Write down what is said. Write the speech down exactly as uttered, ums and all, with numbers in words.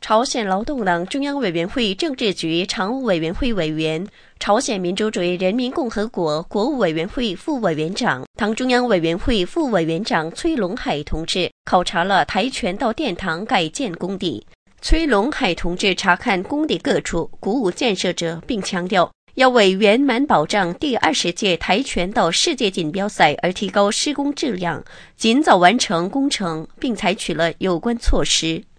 朝鲜劳动党中央委员会政治局常务委员会委员、朝鲜民主主义人民共和国国务委员会副委员长、党中央委员会副委员长崔龙海同志考察了跆拳道殿堂改建工地。崔龙海同志查看工地各处，鼓舞建设者，并强调要为圆满保障第二十届跆拳道世界锦标赛而提高施工质量，尽早完成工程，并采取了有关措施。